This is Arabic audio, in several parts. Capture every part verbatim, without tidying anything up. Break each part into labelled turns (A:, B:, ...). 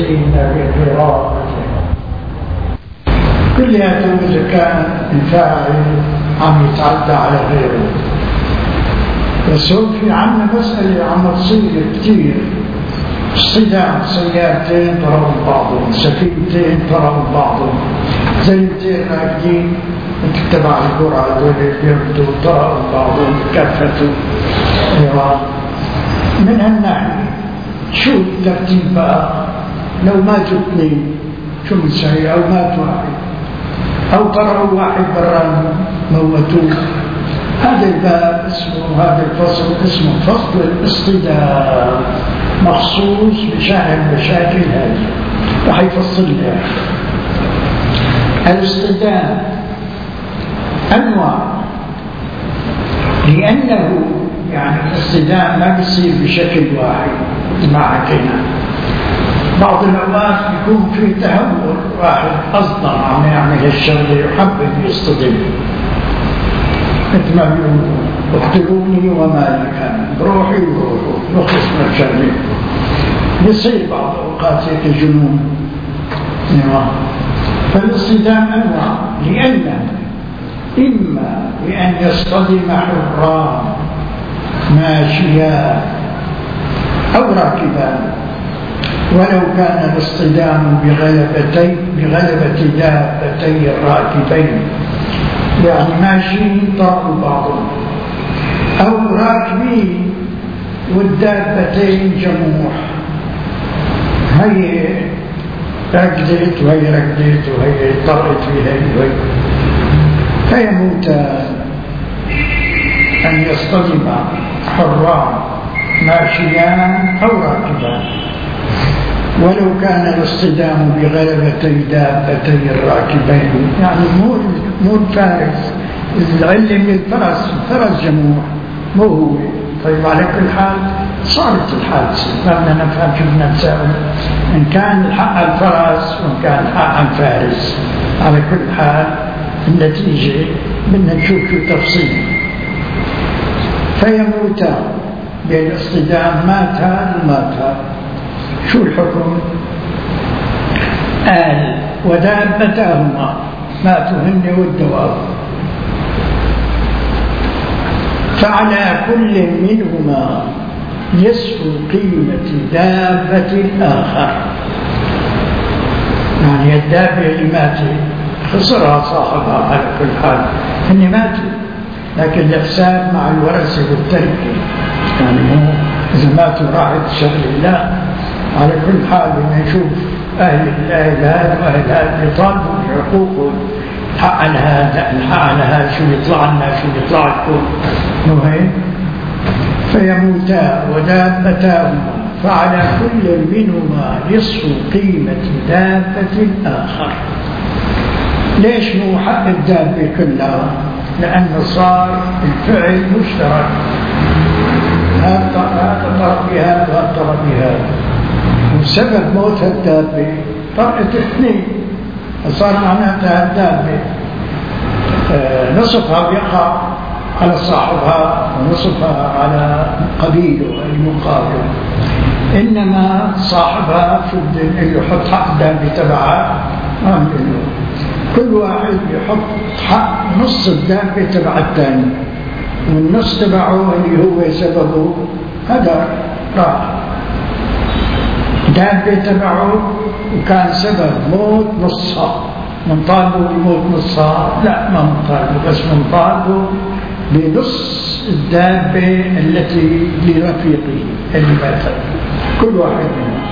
A: يستقيم بقراءته. كلها إذا كان الفاعل عم يتعدى على غيره. بس هو في عنا مسألة عم تصير كتير، اصطدام سيارتين ضربوا بعضهم، سفينتين ضربوا بعضهم، زي اثنين راكدين تبع القرى هذول بيركضوا ضربوا بعضهم كفتوا. من هالناحية شو الترتيب بقى؟ لو ماتوا اثنين شو بنسوي؟ أو مات واحد أو طلعوا واحد برا موتوه. هذا الباب اسمه، هذا الفصل اسمه فصل الاصطدام، مخصوص بشأن المشاكل هذه، راح يفصل لها. الاصطدام أنواع، لأنه يعني الاصطدام ما بيصير بشكل واحد. ما حكينا بعض الأوقات بيكون في تهور، واحد أصدر عم يعمل الشغلة وحب يصطدم، مثل ما بيقولوا اقتلوني وما لي كان، بروحي وروحه نخلص من الشغلة. يصير بعض الأوقات هيك جنون. فالاصطدام أنواع، لأنه إما بأن يصطدم حران ماشيان أو راكبان، ولو كان الاصطدام بغلبتي بغلبة دابتي الراكبين، يعني ماشيين ضربوا بعضهم، أو راكبين والدابتين جموح، هي ركضت وهي ركضت وهي طرت بهي وهي، فيموتان. أن يصطدم حران ماشيان أو راكبان، ولو كان الاصطدام بغلبتي دابتي الراكبين، يعني مو مو الفارس، العلم الفرس، الفرس جموع مو هو. طيب على كل حال صارت الحادثة، ما بدنا نفهم شو بدنا نساوي، إن كان الحق الفرس وإن كان الحق الفارس. على كل حال النتيجة بدنا نشوف شو تفصيل. فيموتان بالاصطدام، ماتا وماتا. شو الحكم؟ قال ودابتاهما، ماتوا هن والدواب، فعلى كل منهما نصف قيمة دابة الآخر. يعني الدابة اللي ماتت خسرها صاحبها على كل حال، هن ماتوا، لكن الحساب مع الورثة والتركة، يعني مو إذا ماتوا راحت الشغلة، لا. على كل حال بدنا نشوف أهل الأهل هذا وأهل هذا يطالبوا بحقوقهم، حق على هذا، الحق على هذا، شو يطلع لنا شو يطلع لكم، مو هيك؟ فيموتا ودابتاهما، فعلى كل منهما نصف قيمة دابة الآخر. ليش مو حق الدابة كلها؟ لأنه صار الفعل مشترك، هذا ضرب بهذا وهذا ضرب بهذا، وسبب موت الدابة طرقة اثنين، صار معناتها الدابة نصفها بيقع على صاحبها ونصفها على قبيله المقابل، إنما صاحبها شو بده يحط حق الدابة تبعها، ما بده، كل واحد يحط حق نص الدابة تبع الثاني، والنص تبعه اللي هو سببه هذا راح. دابة تبعه وكان سبب موت نصها، من طالبه بموت نصها؟ لا، ما من طالبه، بس من طالبه بنص الدابة التي لرفيقه اللي ماتت، كل واحد منهم.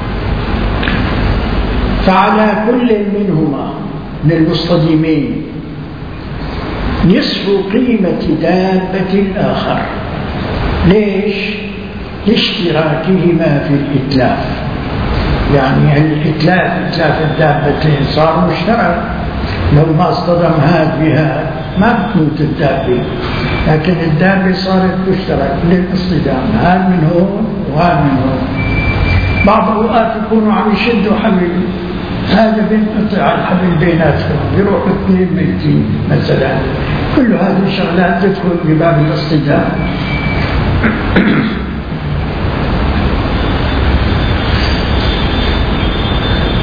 A: فعلى كل منهما من المصطدمين نصف قيمة دابة الآخر. ليش؟ لاشتراكهما في الإتلاف، يعني الإتلاف، إتلاف الدابتين صار مشترك، لو ما اصطدم هاد بهاد ما بتموت الدابة، لكن الدابة صارت مشترك للاصطدام، هاد من هون وهاد من هون. بعض الأوقات يكونوا عم يشدوا حبل، هذا بينقطع الحبل بيناتهم، بيروحوا اثنين ميتين مثلا، كل هذه الشغلات تدخل بباب الاصطدام.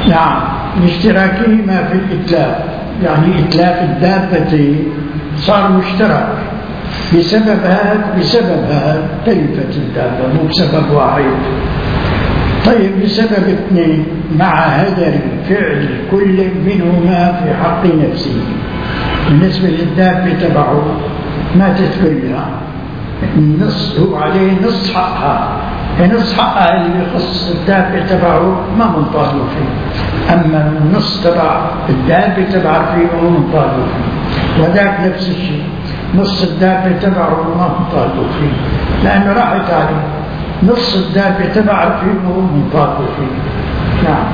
A: نعم، لاشتراكهما في الإتلاف، يعني إتلاف الدابة صار مشترك بسبب هذا بسبب هذا تلفت الدابة، مو بسبب واحد. طيب بسبب اثنين، مع هدر فعل كل منهما في حق نفسه. بالنسبة للدابة تبعه ما تتكلها، النص هو عليه نص حقها، نص حقها اللي يخص الدابة تبعه ما منطالب فيه، أما النص تبع الدابة تبع فيه هو منطالب فيه. وذاك نفس الشيء، نص الدابة تبعه ما منطالب فيه لأنه راحت عليه، نص الدابة تبع فيه هو منطالب فيه. نعم.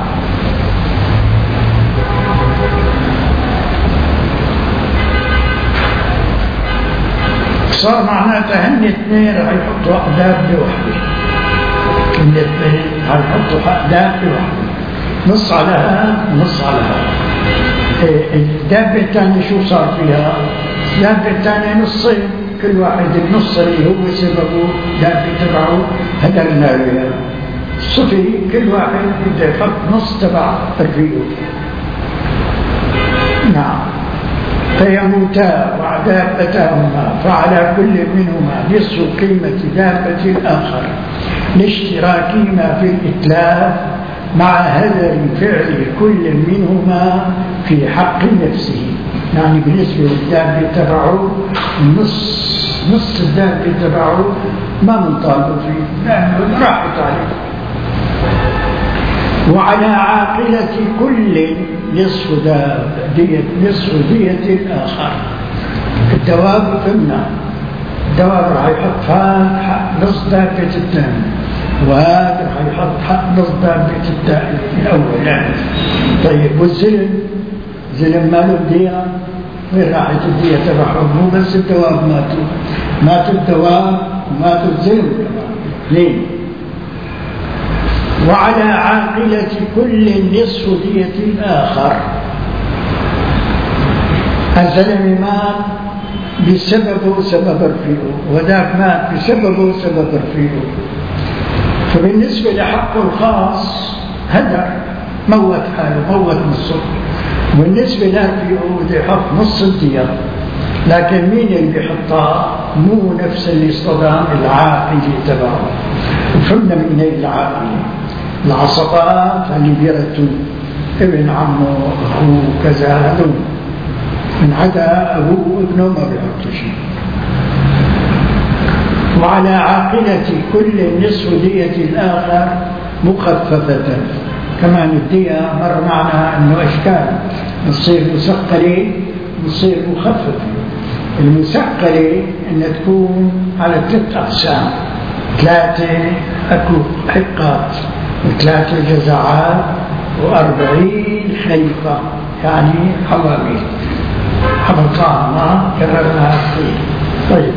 A: صار معناتها هن اثنين رح يحطوا دابة واحدة، هن اثنين رح يحطوا دابة واحدة، نص على هذا ونص على هذا. الدابة الثانية شو صار فيها؟ الدابة الثانية نصين، كل واحد النص اللي هو سببه دابة تبعه هدرنا له صفي، كل واحد بده يحط نص تبع رفيقه. نعم. فيموتا ودابتهما فعلى كل منهما نصف قيمة دابة الآخر لاشتراكهما في الإتلاف مع هدر فعل كل منهما في حق نفسه. يعني بالنسبة للدابة تبعه نص نص الدابة تبعه ما منطالب فيه لأنه راحت عليه. وعلى عاقلة كل نصف دية نصف دية الآخر. الدواب فهمنا، الدواب راح يحط حق نصف دابة الثاني، وهذا راح يحط حق نصف دابة الثاني الأول يعني. طيب والزلم، زلم ماله الدية، وين راحت الدية تبعهم؟ مو بس الدواب ماتوا، ماتوا الدواب وماتوا الزلم ليه؟ وعلى عاقلة كل نصف دية الآخر. الزلم مات بسببه سبب رفيقه، وذاك مات بسببه سبب رفيقه. فبالنسبة لحقه الخاص هدر، موت حاله، موت نصه. والنسبة لرفيقه بده يحط نص الدية، لكن مين اللي بيحطها؟ مو نفس اللي اصطدام العاقل تبعه. وفهمنا من هي العاقل العصبات اللي بيرتوا ابن عمه اخوه كذا، هذول من عدا ابوه وابنه ما بيحطوا شيء. وعلى عاقلة كل نصف دية الآخر مخففة. كمان الدية مر معنا انه اشكال، بتصير مسقلة بتصير مخففة. المسقلة ان تكون على ثلاث اقسام، ثلاثة اكو حقات وثلاثة جزعات وأربعين خليفة، يعني حوامل حبطان ما كررناها كثير. طيب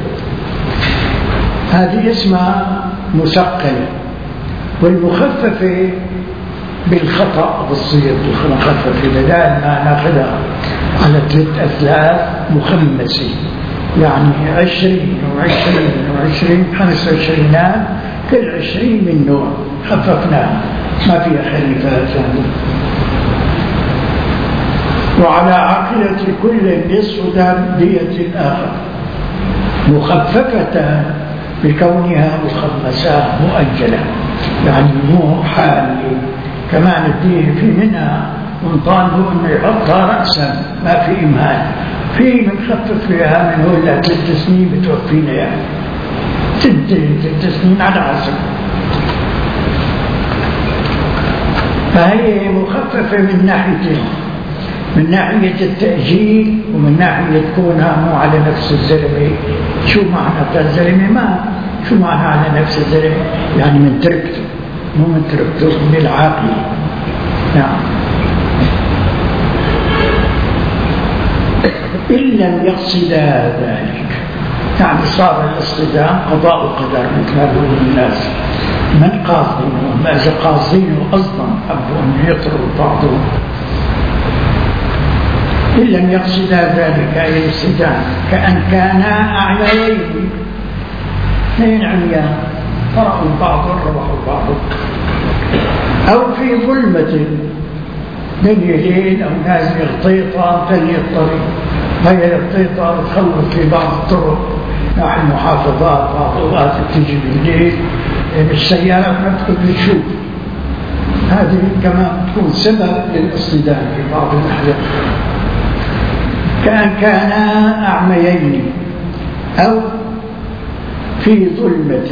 A: هذه اسمها مسقلة. والمخففة بالخطأ بتصير مخففة، بدل ما ناخذها على ثلاث أثلاث مخمسة، يعني عشرين وعشرين وعشرين، خمس عشرينات، كل عشرين من نوع خففناها ما فيها خليفات ثانية. وعلى عاقلة كل نصف دية الآخر مخففة بكونها مخمسة مؤجلة، يعني مو حالي. كمان الدين في منها ونطالبه انه يحطها رأسا، ما في إمهال، في من خفف فيها من هو لا ثلاث سنين بتوفينا يعني تنتهي ثلاث سنين على حسب. فهي مخففة من ناحيتين، من ناحية التأجيل ومن ناحية كونها مو على نفس الزلمة. شو معنى الزلمة؟ ما شو معنى على نفس الزلمة؟ يعني من تركته، مو من تركته، من العاقل. نعم. إن لم يقصد ذلك، يعني صار الاصطدام قضاء وقدر مثل ما بيقول الناس، من قاصدينه، ما إذا قاصدينه أصلا حبوا أن يطروا بعضهم. إن لم يقصد ذلك أي الاصطدام، كأن كانا أعيانين، اثنين عميان فرأوا بعض روحوا بعض، أو في ظلمة دنيا ليل أو نازل غطيطة تلي الطريق، هي الغطيطة تخلط في بعض الطرق ناحية المحافظات، بعض الأوقات تجي بالليل السيارات ما تقدر تشوف، هذه كمان تكون سبب للاصطدام في بعض الأحيان. كأن كانا أعميين أو في ظلمة.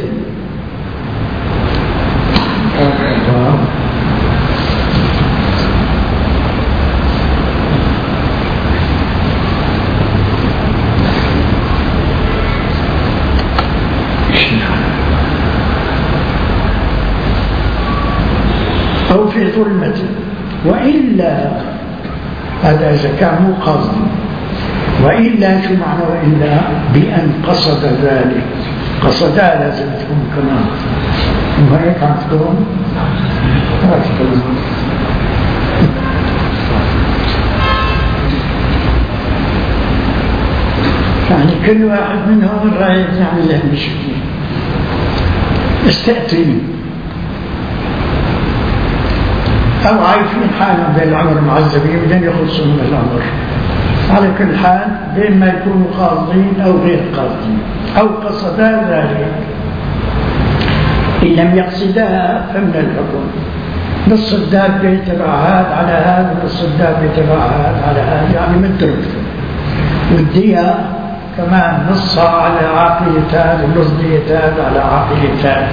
A: أو في ظلمة، وإلا هذا إذا كان مو قصدي، وإلا شو معنى وإلا؟ بأن قصد ذلك، قصدا لازم تكون كمان، وهيك عم تكون هيك تكون. يعني كل واحد منهم رايح يعمل له مشكلة، استأتين أو عايشين حالهم بين العمر معذبين بدهم يخلصوا من الأمر. على كل حال بين ما يكونوا قاصدين أو غير قاصدين أو قصدا ذلك، إن لم يقصدا فمن الحكم نص الدابة تبع هذا على هذا، نص الدابة تبع هذا على هذا، يعني من تركته. والدية كمان نصها على عاقلة هذا ونص دية هذا على عاقلة هذا،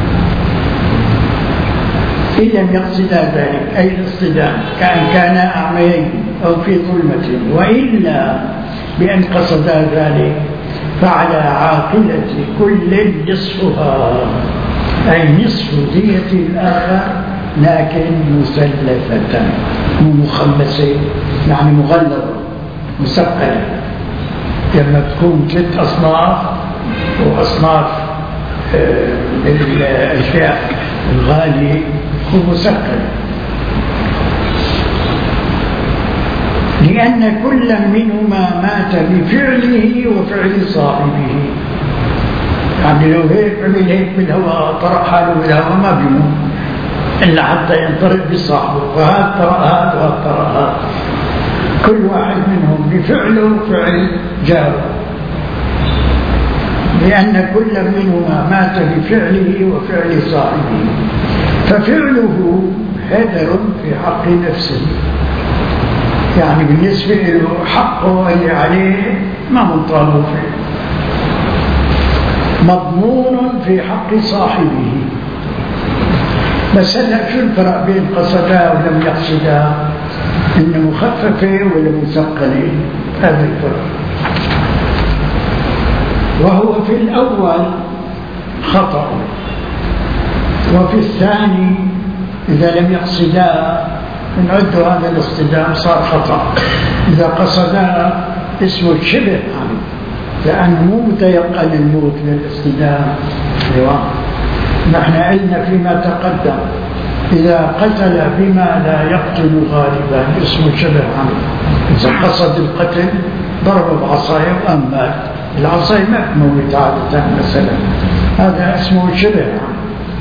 A: إن لم يقصدا ذلك أي الاصطدام، كأن كانا أعميين أو في ظلمة، وإلا بأن قصدا ذلك فعلى عاقلة كل نصفها، أي نصف دية الآخر لكن مسلفة مو مخمسة، يعني مغلظة مسقلة، لما تكون ثلاث أصناف وأصناف الأشياء الغالية تكون مسقلة، لأن كل منهما مات بفعله وفعل صاحبه. يعني لو هيك عمل هيك بالهواء طرق حاله بالهواء ما بيموت إلا حتى ينطرق بصاحبه، وهذا طرق هذا وهذا طرق هذا، كل واحد منهم بفعله وفعل جاره، لأن كل منهما مات بفعله وفعل صاحبه، ففعله هدر في حق نفسه، يعني بالنسبة له حقه اللي عليه ما منطالب فيه، مضمون في حق صاحبه. بس هلا شو الفرق بين قصدا ولم يقصدا؟ إنه مخففة ولا مثقلة، هذا الفرق. وهو في الأول خطأ، وفي الثاني إذا لم يقصدا نعد هذا الاصطدام صار خطأ. إذا قصدا اسمه شبه عمد، لأنه مو متيقن الموت للاصطدام. نحن قلنا فيما تقدم إذا قتل بما لا يقتل غالبا اسمه شبه عمد. إذا قصد القتل ضرب بعصايه وأم مات، العصاية ما تموت عادة مثلا، هذا اسمه شبه عمد.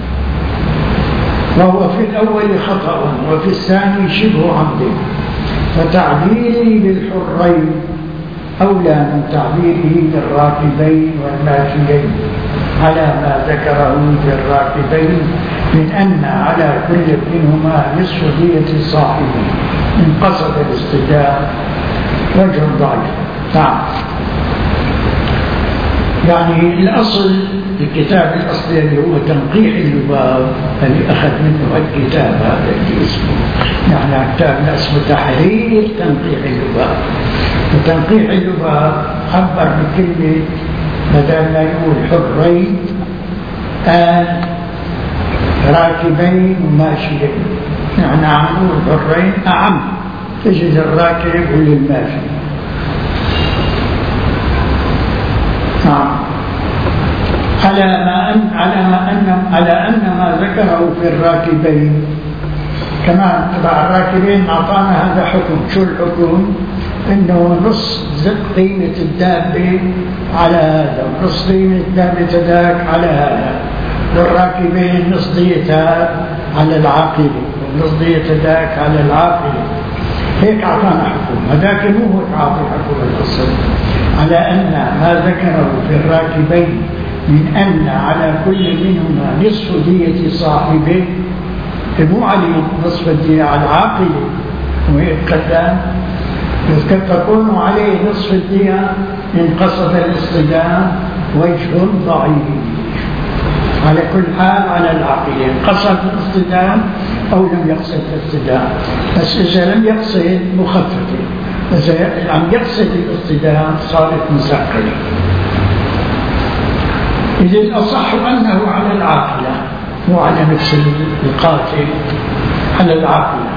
A: وهو في الأول خطأ وفي الثاني شبه عمد، فتعبيري للحرين أولى من تعبيره للراكبين والماشيين على ما ذكره في الراكبين من أن على كل منهما نصف دية صاحبه إن قصد الاصطدام، وجه ضعيف. نعم، يعني الأصل الكتاب الأصلي اللي هو تنقيح اللباب اللي أخذ منه الكتاب هذا اللي اسمه، يعني كتابنا اسمه تحرير تنقيح اللباب. وتنقيح اللباب عبر بكلمة بدل ما يقول حرين قال راكبين وماشيين، يعني عم نقول حرين أعم تجد الراكب وللماشي. نعم، على ما أن على ما أن على أن ما ذكره في الراكبين كمان تبع الراكبين أعطانا هذا حكم. شو الحكم؟ إنه نص قيمة الدابة على هذا ونص قيمة الدابة ذاك على هذا، والراكبين نص ديتها على العاقلة ونص ديتها ذاك على العاقلة، هيك أعطانا حكم، هذاك مو هيك أعطي حكم الأصل، على أن ما ذكره في الراكبين من أن على كل منهما نصف دية صاحبه، مو عليه نصف الدية، على العاقل ويتقدم قد تكون عليه نصف الدية إن قصد الاصطدام وجه ضعيف. على كل حال على العاقلين قصد الاصطدام أو لم يقصد الاصطدام، بس إذا لم يقصد مخففة، إذا لم يقصد الاصطدام صارت مسكرة. إذا الأصح أنه على العاقلة مو على نفس القاتل، على العاقلة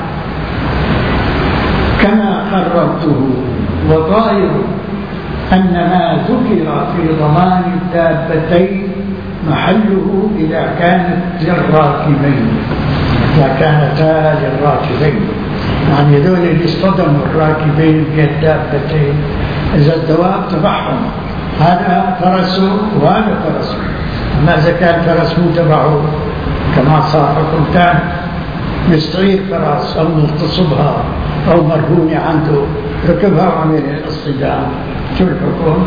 A: كما قررته. وظاهر أن ما ذكر في ضمان الدابتين محله إذا كانت للراكبين، إذا كانتا للراكبين، يعني هذول اللي اصطدموا الراكبين بالدابتين، إذا الدواب تبعهم هذا فرسه وهذا فرسه، أما إذا كان فرس مو تبعه كما صار حكم ثاني، يستعير فرس أو مغتصبها أو مرهونة عنده ركبها وعمل الاصطدام، شو الحكم؟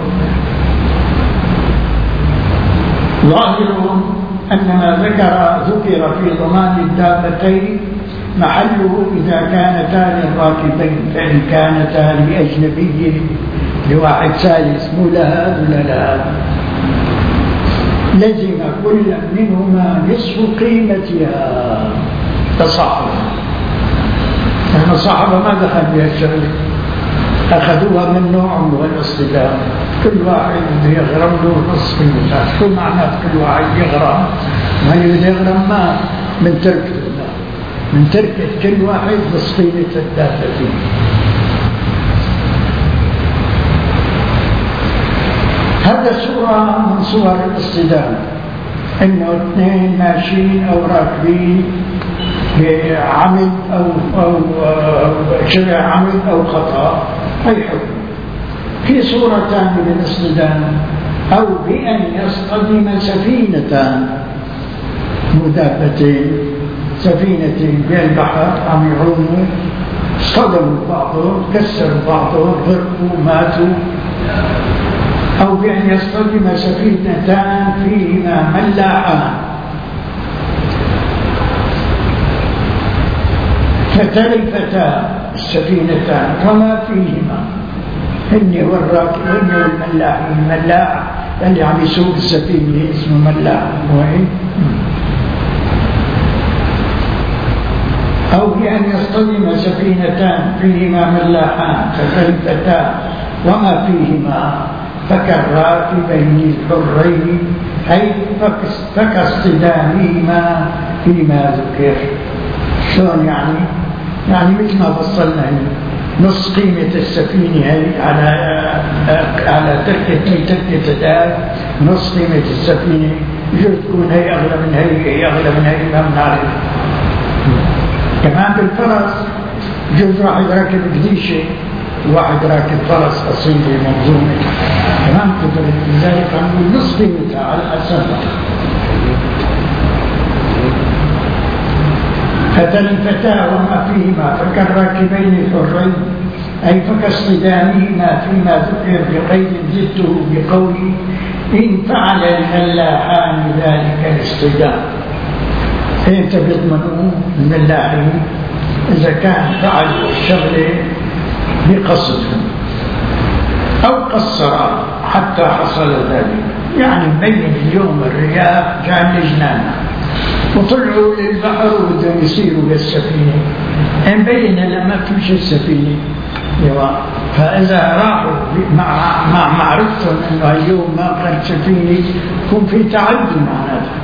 A: ظاهرهم أن ما ذكر ذكر في ضمان الدابتين محله إذا كانتا للراكبين، فإن كانتا لأجنبي لواحد ثالث مو لها ولا لها لزم كل منهما نصف قيمتها تصاحب. يعني الصحابة ما دخل بها الشغل، أخذوها من نوع من الاصطدام، كل واحد يغرم له نصف قيمتها. شو معنى كل واحد يغرم؟ ما يغرم ما من تركه، من تركة كل واحد نصف قيمة الدابتين. هذا صورة من صور الاصطدام، إنه اثنين ماشيين أو راكبين بعمد أو أو شبه عمد أو خطأ أي حكم. في صورة ثانية للاصطدام، أو بأن يصطدم سفينتان مدابتين، سفينتين بالبحر عم يعوموا، اصطدموا بعضهم، كسروا بعضهم، غرقوا، ماتوا. أو بأن يصطدم سفينتان فيهما ملاحان فتلفتا السفينتان وما فيهما، هن والراكب هن والملاح. الملاح اللي عم يسوق السفينة اسمه ملاح. أو بأن يصطدم سفينتان فيهما ملاحان فتلفتا وما فيهما فكالراكبين الحرين، أي فكاصطدامهما فيما ذكر. شلون يعني؟ يعني مثل ما فصلنا نص قيمة السفينة هي على على تركة تركة دار، نص قيمة السفينة يجوز تكون هي أغلى من هي، هي أغلى من هي، ما بنعرف. كمان بالفرس يجوز واحد راكب قديشة وواحد راكب فرس أصيلي منظومة، كمان قدرت. لذلك عم نص قيمتها على حسب. فتلفتا وما فيهما فكالراكبين الحرين، أي فكاصطدامهما فيما ذكر بقيد زدته بقوله إن فعل الملاحان ذلك الاصطدام. أنت بيضمنوا الملاحين إذا كان فعلوا الشغلة بقصدهم أو قصرا حتى حصل ذلك. يعني مبين اليوم الرياح كان لجنانا وطلعوا للبحر وبدهم يصيروا للسفينة، مبين لما تمشي السفينة. فإذا راحوا مع مع معرفتهم إنه اليوم ما كانت سفينة يكون في تعدي معناته.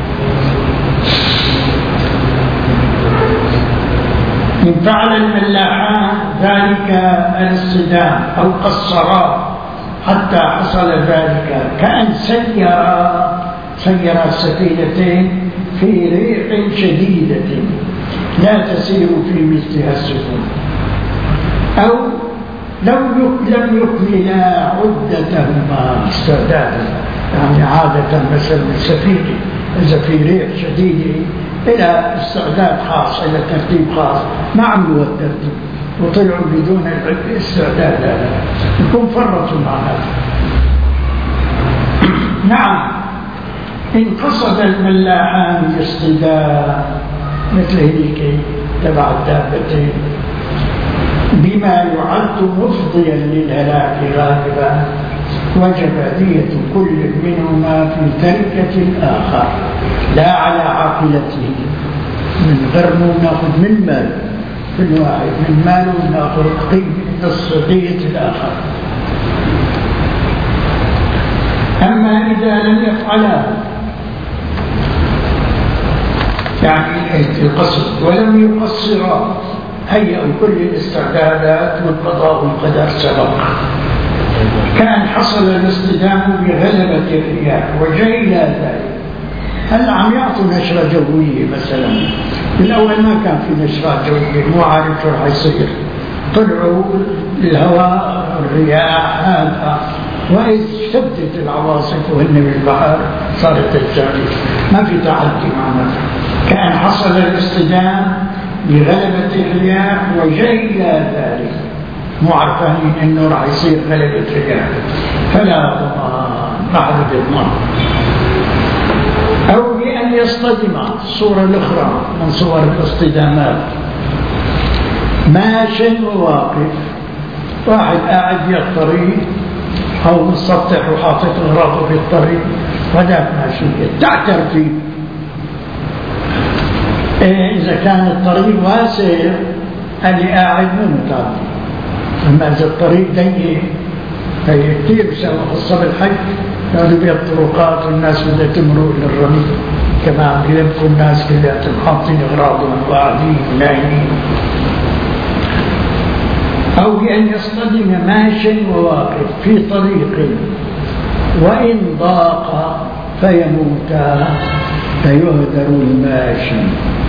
A: إن فعل الملاحان ذلك الاصطدام أو قصرا حتى حصل ذلك، كأن سيرا سير السفينتين في ريح شديدة لا تسير في مثلها السفن، أو لم يكملا عدتهما استعدادا. يعني عادة مثلا السفينة إذا في ريح شديدة إلى استعداد خاص، إلى ترتيب خاص، ما عملوا الترتيب، وطلعوا بدون الاستعداد يكون فرطوا مع هذا. نعم، إن قصد الملاحان الاصطدام مثل هيك تبع الدابتين بما يعد مفضيا للهلاك غالبا وجب دية كل منهما في تركة الآخر لا على عاقلته، من غرمه ناخذ من مال كل واحد من ماله ناخذ قيمة نصف دية الآخر. أما إذا لم يفعلا يعني القصد ولم يقصرا هيئوا كل الاستعدادات والقضاء والقدر سبق، كان حصل الاصطدام بغلبة الرياح وجاء إلى ذلك. هل عم يعطوا نشرة جوية مثلا؟ بالأول ما كان في نشرة جوية، مو عارف شو رح يصير، طلعوا الهواء الرياح هذا، وإذ اشتدت العواصف وهن بالبحر صارت الجارية، ما في تعدي معنا. كان حصل الاصطدام بغلبة الرياح وجاء إلى ذلك، مو عارفين إنه راح يصير غلبة الرياح، فلا ضمان، ما حد يضمن. أو بأن يصطدم، الصورة الأخرى من صور الاصطدامات، ماشي وواقف، واحد قاعد في الطريق أو مسطح وحاطط أغراضه في الطريق وذاك ماشي تعتر فيه. إيه إذا كان الطريق واسع اللي قاعد مو متعدي، أما إذا الطريق ضيق هي كثير بسبب خاصة بالحج هذه بها الطرقات والناس بدها تمرق للرمي، كما عم يلبكوا الناس كلياتهم حاطين أغراضهم وقاعدين ونايمين. أو بأن يصطدم ماشٍ وواقف في طريق وإن ضاق فيموتا فيهدر الماشي،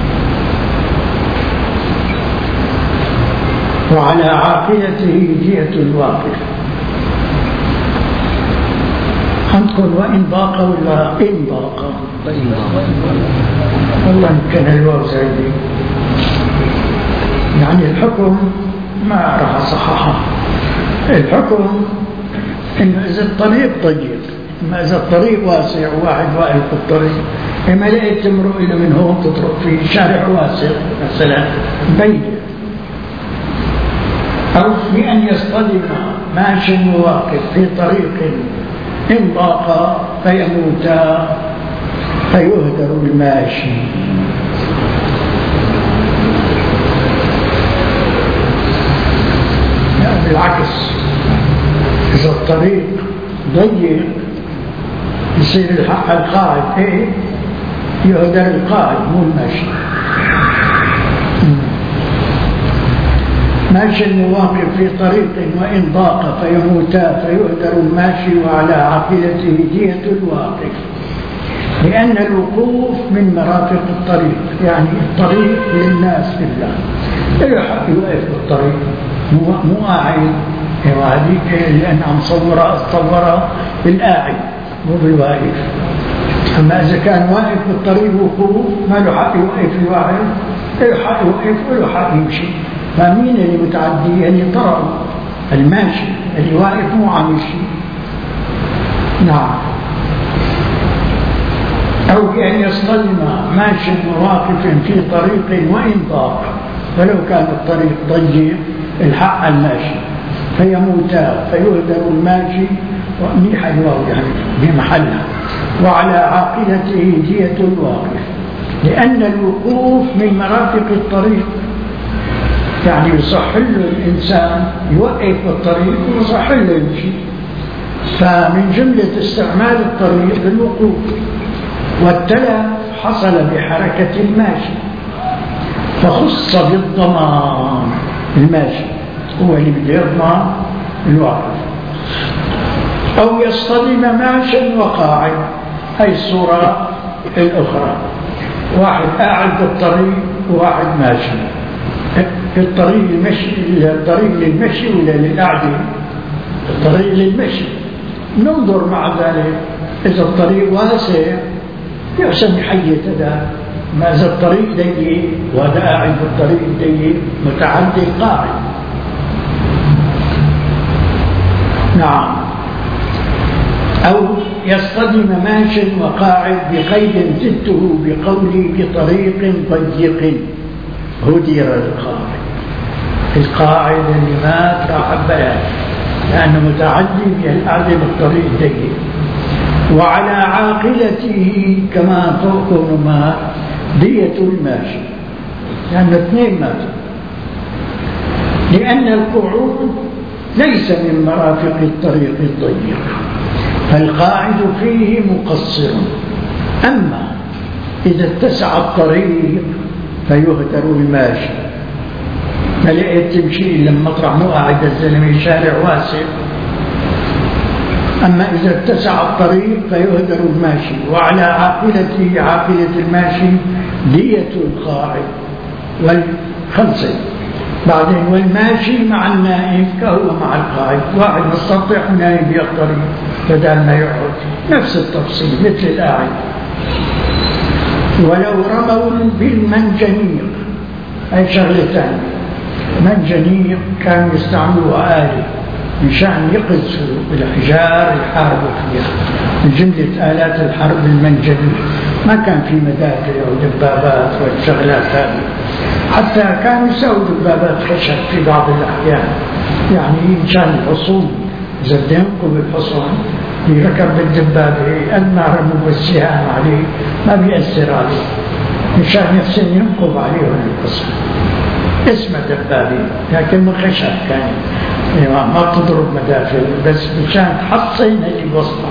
A: وعلى عاقلته دية الواقف. عندكم وإن ضاق ولا إن ضاق؟ والله يمكن الواو زيدي، يعني الحكم ما راح أصححها. الحكم إنه إذا الطريق ضيق، أما إذا الطريق واسع وواحد واقف في الطريق، إما لقيت تمرق إلى من هون تطرق في شارع واسع مثلا بين، أو بأن يصطدم ماشٍ وواقف في طريق إن ضاق فيموتا فيهدر الماشي. بالعكس، إذا الطريق ضيق يصير الحق القاعد إيه يهدر القاعد مو الماشي. ماشي المواقف في طريق وإن ضاق فيموتا فيهدر الماشي وعلى عاقلته دية الواقف، لأن الوقوف من مرافق الطريق، يعني الطريق للناس بالله، لا يحق يوقف بالطريق مو قاعد هذيك، لأن عم صورها صورها بالقاعد مو بالواقف. أما إذا كان واقف بالطريق وقوف ما له حق يوقف الواحد، له حق يوقف وله حق يمشي. فمين اللي متعدي؟ اللي طرق الماشي، اللي واقف مو عم يمشي. نعم. أو بأن يصطدم ماشي مواقف في طريق وإن ضاق، ولو كان الطريق ضيق الحق الماشي فيموتا فيهدر الماشي، ومنيح الواو يعني بمحلها، وعلى عاقلته دية الواقف، لأن الوقوف من مرافق الطريق، يعني يصح له الإنسان يوقف الطريق ويصح له يمشي. فمن جملة استعمال الطريق الوقوف، والتلف حصل بحركة الماشي فخص بالضمان. الماشي هو اللي بده يضمن الواقف. أو يصطدم ماشا وقاعد، هي الصورة الأخرى، واحد قاعد بالطريق وواحد ماشي. الطريق المشي، الطريق للمشي ولا للقعدة؟ الطريق للمشي. ننظر مع ذلك، إذا الطريق واسع يحسن يحيط هذا، ما إذا الطريق ضيق وهذا قاعد بالطريق ضيق متعدي القاعد نعم. أو يصطدم ماش وقاعد بقيد زدته بقولي بطريق ضيق هدر القاعد. القاعد اللي مات راح بلاد لأنه متعدي بالأرض بالطريق الضيق. وعلى عاقلته كما فوق ما دية الماشي، لأن يعني اثنين ماتوا، لأن القعود ليس من مرافق الطريق الضيق، فالقاعد فيه مقصر. أما إذا اتسع الطريق فيهدر الماشي، فلقيت تمشي لما مطرح مو قاعد الزلمة شارع واسع. أما إذا اتسع الطريق فيهدر الماشي. وعلى عاقلته عاقلة الماشي دية القاعد والخمسة. بعدين والماشي مع النائم كهو مع القاعد، واحد مستطيع ونائم بالطريق بدل ما يقعد، نفس التفصيل مثل القاعد. ولو رموا بالمنجنيق، أي شغلتان. منجنيق كانوا يستعملوها آلة مشان يقذفوا بالحجار يحاربوا فيها، من جملة آلات الحرب المنجنيق. ما كان في مدافع ودبابات والشغلات هذه، حتى كانوا يسووا دبابات خشب في بعض الأحيان، يعني مشان الحصون. إذا بده ينقب الحصون يركب بالدبابة، أما رموا بالسهام عليه ما بيأثر عليه، مشان يحسن ينقب عليهم الحصون. اسمه دبابة لكن من خشب كان، ما تضرب مدافع بس مشان تحصن اللي بوسطها.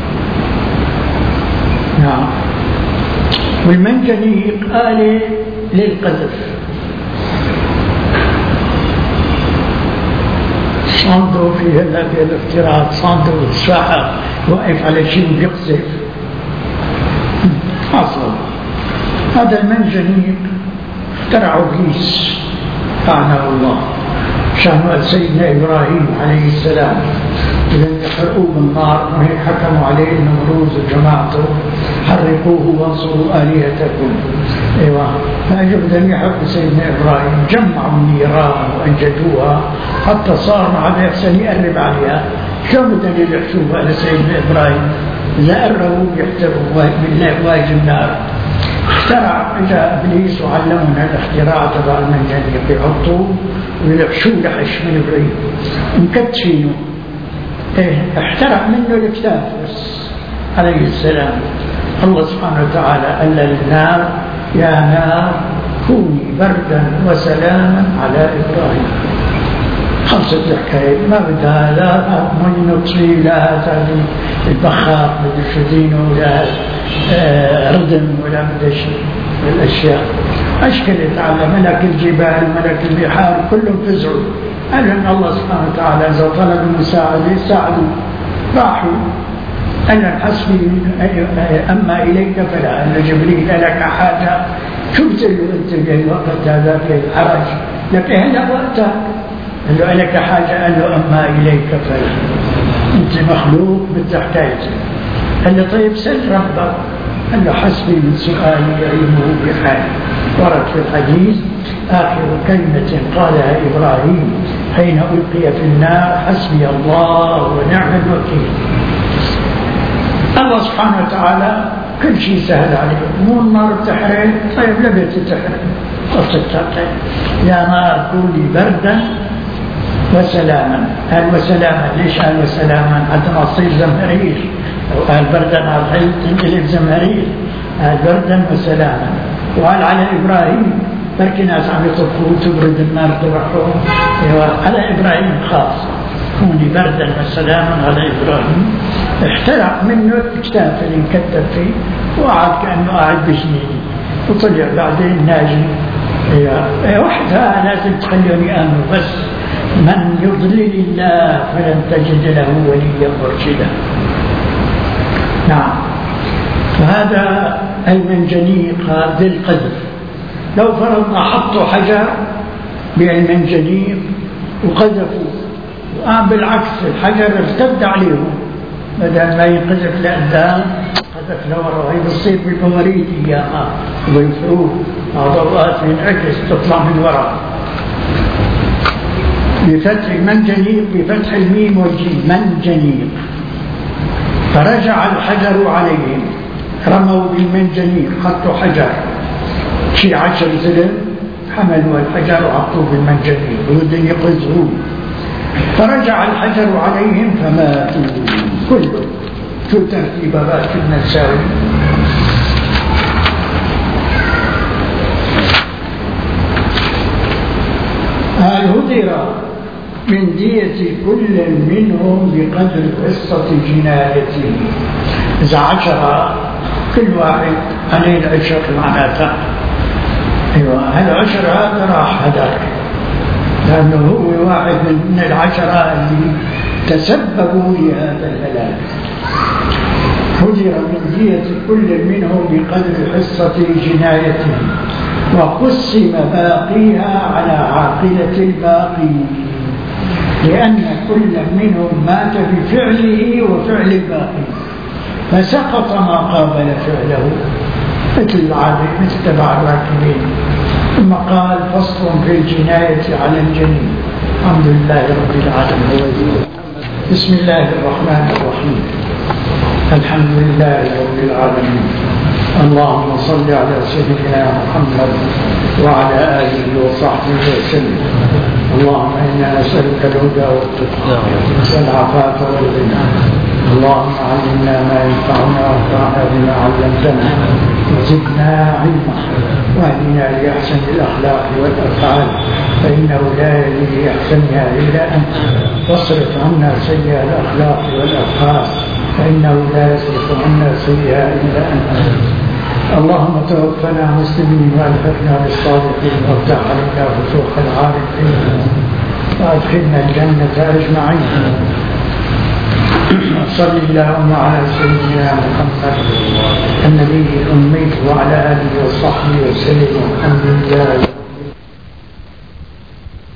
A: نعم. والمنجنيق آلة للقذف، صندوق فيها هذه الافتراض، صندوق تفاحة واقف على شيء بيقذف حصل. هذا المنجنيق اخترعه إبليس لعنه الله، شان سيدنا إبراهيم عليه السلام لأن يحرقوه بالنار، وهي حكموا عليه النمروز وجماعته حرقوه وانصروا آلهتكم. ايوه، فأجب يحرقوا سيدنا إبراهيم، جمعوا النيران وأنجدوها حتى صار ما عاد يحسن يقرب عليها. شو بدنا يحشوها على سيدنا إبراهيم؟ إذا قربوا يحترقوا واجه النار. اخترع إجا إبليس وعلمنا الاختراع تبع المنجنيق، يحطوه ويحشوه لحش من بعيد مكتشينه. ايه احترق منه الكتاب بس عليه السلام. الله سبحانه وتعالى قال للنار يا نار كوني بردا وسلاما على إبراهيم. خلصت الحكاية، ما بدها لا مي نطفي لا هذه البخار بده شدينه ولا آه ردم ولا بده شيء من الأشياء. أشكلت على ملك الجبال وملك البحار كلهم فزعوا، قالوا أن الله سبحانه وتعالى إذا طلبوا المساعدة ساعدوا، راحوا. أنا حسبي أما إليك فلا، أن جبريل لك حاجة. شو بتقول له أنت في الوقت هذا في الحرج؟ لك هلا وقتك. قال له لك حاجة؟ قال له أما إليك فلا، أنت مخلوق مثل حكايتك. قال له طيب سل ربك. قال له حسبي من سؤالي علمه بحال. ورد في الحديث آخر كلمة قالها إبراهيم حين ألقي في النار حسبي الله ونعم الوكيل. الله سبحانه وتعالى كل شيء سهل عليه. مو النار بتحرق، طيب لبيت تحرق، قصة يا نار كوني بردا وسلاما. قال وسلاما، ليش قال وسلاما؟ حتى ما تصير زمهرير. قال بردا على الحيط تنقلب زمهرير، قال بردا وسلاما. وقال على إبراهيم بركي ناس عم يطبخوا تبرد النار تبعهم، على إبراهيم خاص كوني بردا وسلاما على إبراهيم. احترق منه الكتاب اللي انكتب فيه وقعد كأنه قاعد بجنيني، وطلع بعدين ناجي. ايه وحدها لازم تخلوني آمن، بس من يضلل الله فلن تجد له وليا مرشدا. نعم. فهذا المنجنيق ذي القذف، لو فرضنا حطوا حجر بالمنجنيق وقذفوا، وقام بالعكس الحجر ارتد عليهم، بدل ما ينقذف لقدام قذف لورا. وهي بتصير بالمواريد اياها ويفروه ضوءات من عكس تطلع من وراء. بفتح منجنيق بفتح الميم والجيم منجنيق. فرجع الحجر عليهم، رموا بالمنجنيق، خطوا حجر شي عشر زلم، حملوا الحجر وعطوه بالمنجنيق ودن يقذفوه. فرجع الحجر عليهم فماتوا كلهم. شو ترتيبات النساوي؟ هدر من دية كل منهم بقدر قصة جنايته. إذا عشرة كل واحد عليه العشر معناتها، أيوة هالعشر هذا راح هدر، لأنه هو واحد من العشرة اللي تسببوا لهذا الهلاك. هدر من دية كل منهم بقدر قصة جنايته، وقسم باقيها على عاقلة الباقي، لأن كل منهم مات بفعله وفعل الباقي، فسقط ما قابل فعله مثل العادة مثل تبع الراكبين. ثم قال فصل في الجناية على الجنين. الحمد لله رب العالمين. بسم الله الرحمن الرحيم. الحمد لله رب العالمين. اللهم صل على سيدنا محمد وعلى آله وصحبه وسلم. اللهم إنا نسألك الهدى والتقى والعفاف والغنى. اللهم علمنا ما ينفعنا وانفعنا بما علمتنا وزدنا علما، واهدنا لأحسن الأخلاق والأفعال، فإنه لا يهدي لأحسنها إلا أنت، واصرف عنا سيئة الأخلاق والأفعال، فإنه لا يصرف عنا سيئها إلا أنت. اللهم توفنا مسلمين والحقنا بالصالحين، وافتح علينا فتوح العارفين، وادخلنا الجنة أجمعين. صل اللهم على سيدنا محمد النبي الأمي وعلى آله وصحبه وسلم. الحمد لله.